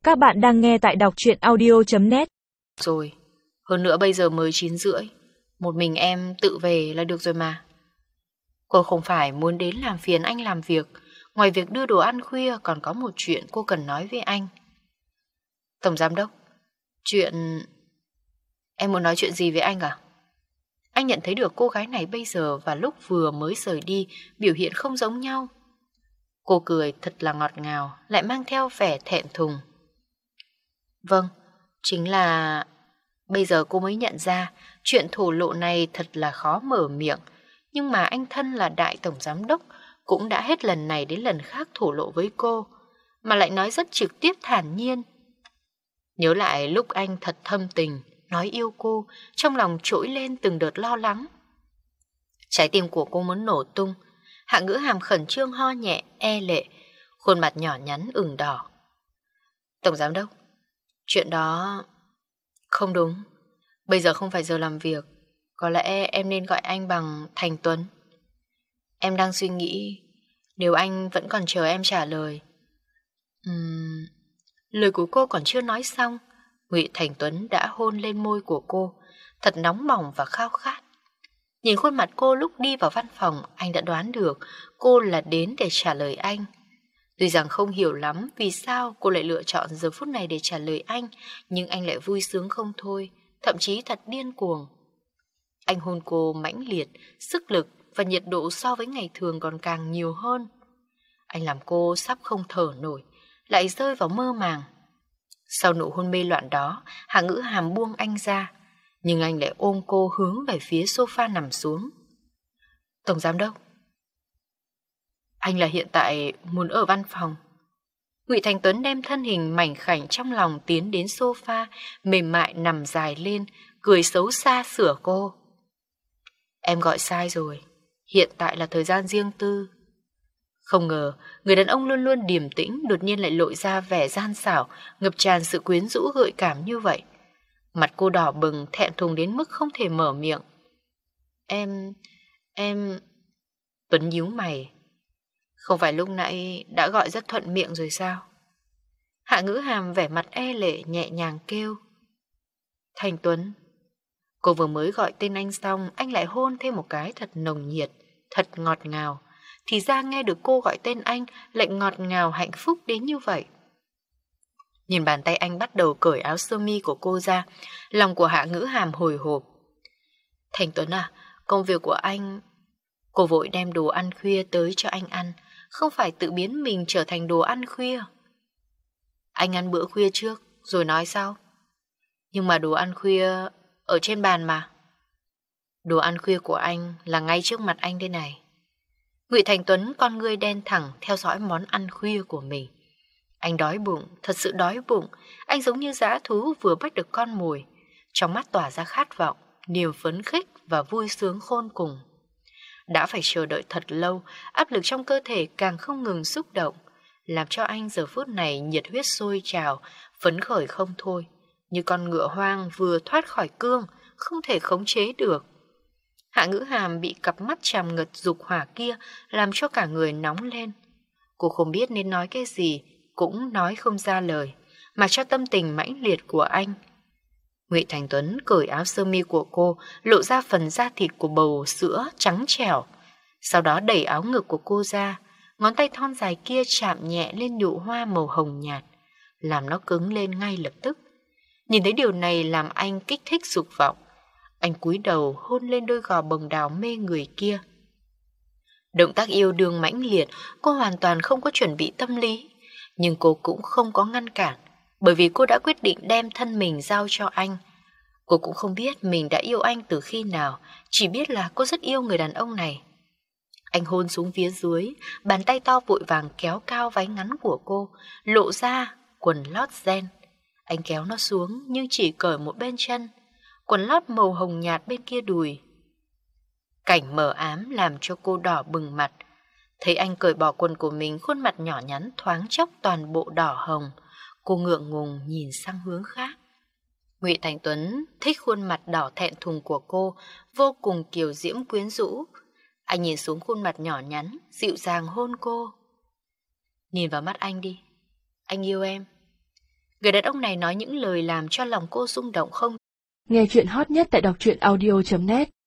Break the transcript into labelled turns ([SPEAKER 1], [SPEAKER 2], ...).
[SPEAKER 1] Các bạn đang nghe tại đọc truyện audio.net.
[SPEAKER 2] Rồi, hơn nữa bây giờ mới 9:30, một mình em tự về là được rồi mà. Cô không phải muốn đến làm phiền anh làm việc, ngoài việc đưa đồ ăn khuya còn có một chuyện cô cần nói với anh. Tổng giám đốc, em muốn nói chuyện gì với anh à? Anh nhận thấy được cô gái này bây giờ và lúc vừa mới rời đi biểu hiện không giống nhau. Cô cười thật là ngọt ngào, lại mang theo vẻ thẹn thùng. Vâng, chính là bây giờ cô mới nhận ra chuyện thổ lộ này thật là khó mở miệng. Nhưng mà anh thân là đại tổng giám đốc cũng đã hết lần này đến lần khác thổ lộ với cô, mà lại nói rất trực tiếp thản nhiên. Nhớ lại lúc anh thật thâm tình nói yêu cô, trong lòng trỗi lên từng đợt lo lắng. Trái tim của cô muốn nổ tung. Hạ Ngữ Hàm khẩn trương ho nhẹ, e lệ, khuôn mặt nhỏ nhắn ửng đỏ. Tổng giám đốc, chuyện đó không đúng. Bây giờ không phải giờ làm việc. Có lẽ em nên gọi anh bằng Thành Tuấn. Em đang suy nghĩ, nếu anh vẫn còn chờ em trả lời. Lời của cô còn chưa nói xong, Ngụy Thành Tuấn đã hôn lên môi của cô, thật nóng bỏng và khao khát. Nhìn khuôn mặt cô lúc đi vào văn phòng, anh đã đoán được cô là đến để trả lời anh. Tuy rằng không hiểu lắm vì sao cô lại lựa chọn giờ phút này để trả lời anh, nhưng anh lại vui sướng không thôi, thậm chí thật điên cuồng. Anh hôn cô mãnh liệt, sức lực và nhiệt độ so với ngày thường còn càng nhiều hơn. Anh làm cô sắp không thở nổi, lại rơi vào mơ màng. Sau nụ hôn mê loạn đó, Hạ Ngữ Hàm buông anh ra, nhưng anh lại ôm cô hướng về phía sofa nằm xuống. Tổng giám đốc, anh là hiện tại muốn ở văn phòng. Ngụy Thành Tuấn đem thân hình mảnh khảnh trong lòng tiến đến sofa, mềm mại nằm dài lên, cười xấu xa sửa cô. Em gọi sai rồi, hiện tại là thời gian riêng tư. Không ngờ, người đàn ông luôn luôn điềm tĩnh đột nhiên lại lộ ra vẻ gian xảo, ngập tràn sự quyến rũ gợi cảm như vậy. Mặt cô đỏ bừng, thẹn thùng đến mức không thể mở miệng. Em... Tuấn nhíu mày. Không phải lúc nãy đã gọi rất thuận miệng rồi sao? Hạ Ngữ Hàm vẻ mặt e lệ nhẹ nhàng kêu. Thành Tuấn. Cô vừa mới gọi tên anh xong, anh lại hôn thêm một cái thật nồng nhiệt, thật ngọt ngào. Thì ra nghe được cô gọi tên anh lại ngọt ngào hạnh phúc đến như vậy. Nhìn bàn tay anh bắt đầu cởi áo sơ mi của cô ra, lòng của Hạ Ngữ Hàm hồi hộp. Thành Tuấn à, công việc của anh... Cô vội đem đồ ăn khuya tới cho anh ăn, không phải tự biến mình trở thành đồ ăn khuya. Anh ăn bữa khuya trước, rồi nói sau. Nhưng mà đồ ăn khuya ở trên bàn mà. Đồ ăn khuya của anh là ngay trước mặt anh đây này. Ngụy Thành Tuấn con ngươi đen thẳng theo dõi món ăn khuya của mình. Anh đói bụng, thật sự đói bụng. Anh giống như dã thú vừa bắt được con mồi. Trong mắt tỏa ra khát vọng, niềm phấn khích và vui sướng khôn cùng. Đã phải chờ đợi thật lâu, áp lực trong cơ thể càng không ngừng xúc động, làm cho anh giờ phút này nhiệt huyết sôi trào, phấn khởi không thôi, như con ngựa hoang vừa thoát khỏi cương, không thể khống chế được. Hạ Ngữ Hàm bị cặp mắt tràn ngập dục hỏa kia làm cho cả người nóng lên. Cô không biết nên nói cái gì, cũng nói không ra lời, mà cho tâm tình mãnh liệt của anh. Ngụy Thành Tuấn cởi áo sơ mi của cô, lộ ra phần da thịt của bầu sữa trắng trẻo. Sau đó đẩy áo ngực của cô ra, ngón tay thon dài kia chạm nhẹ lên nụ hoa màu hồng nhạt, làm nó cứng lên ngay lập tức. Nhìn thấy điều này làm anh kích thích dục vọng. Anh cúi đầu hôn lên đôi gò bồng đào mê người kia. Động tác yêu đương mãnh liệt, cô hoàn toàn không có chuẩn bị tâm lý, nhưng cô cũng không có ngăn cản, bởi vì cô đã quyết định đem thân mình giao cho anh. Cô cũng không biết mình đã yêu anh từ khi nào, chỉ biết là cô rất yêu người đàn ông này. Anh hôn xuống phía dưới, bàn tay to vội vàng kéo cao váy ngắn của cô, lộ ra quần lót ren. Anh kéo nó xuống nhưng chỉ cởi một bên chân, quần lót màu hồng nhạt bên kia đùi. Cảnh mờ ám làm cho cô đỏ bừng mặt. Thấy anh cởi bỏ quần của mình, khuôn mặt nhỏ nhắn thoáng chốc toàn bộ đỏ hồng. Cô ngượng ngùng nhìn sang hướng khác. Ngụy Thành Tuấn thích khuôn mặt đỏ thẹn thùng của cô, vô cùng kiều diễm quyến rũ. Anh nhìn xuống khuôn mặt nhỏ nhắn, dịu dàng hôn cô. Nhìn vào mắt anh đi, anh yêu em. Người đàn ông này nói những lời làm cho lòng cô rung động không.
[SPEAKER 1] Nghe chuyện hot nhất tại đọc truyện audio.net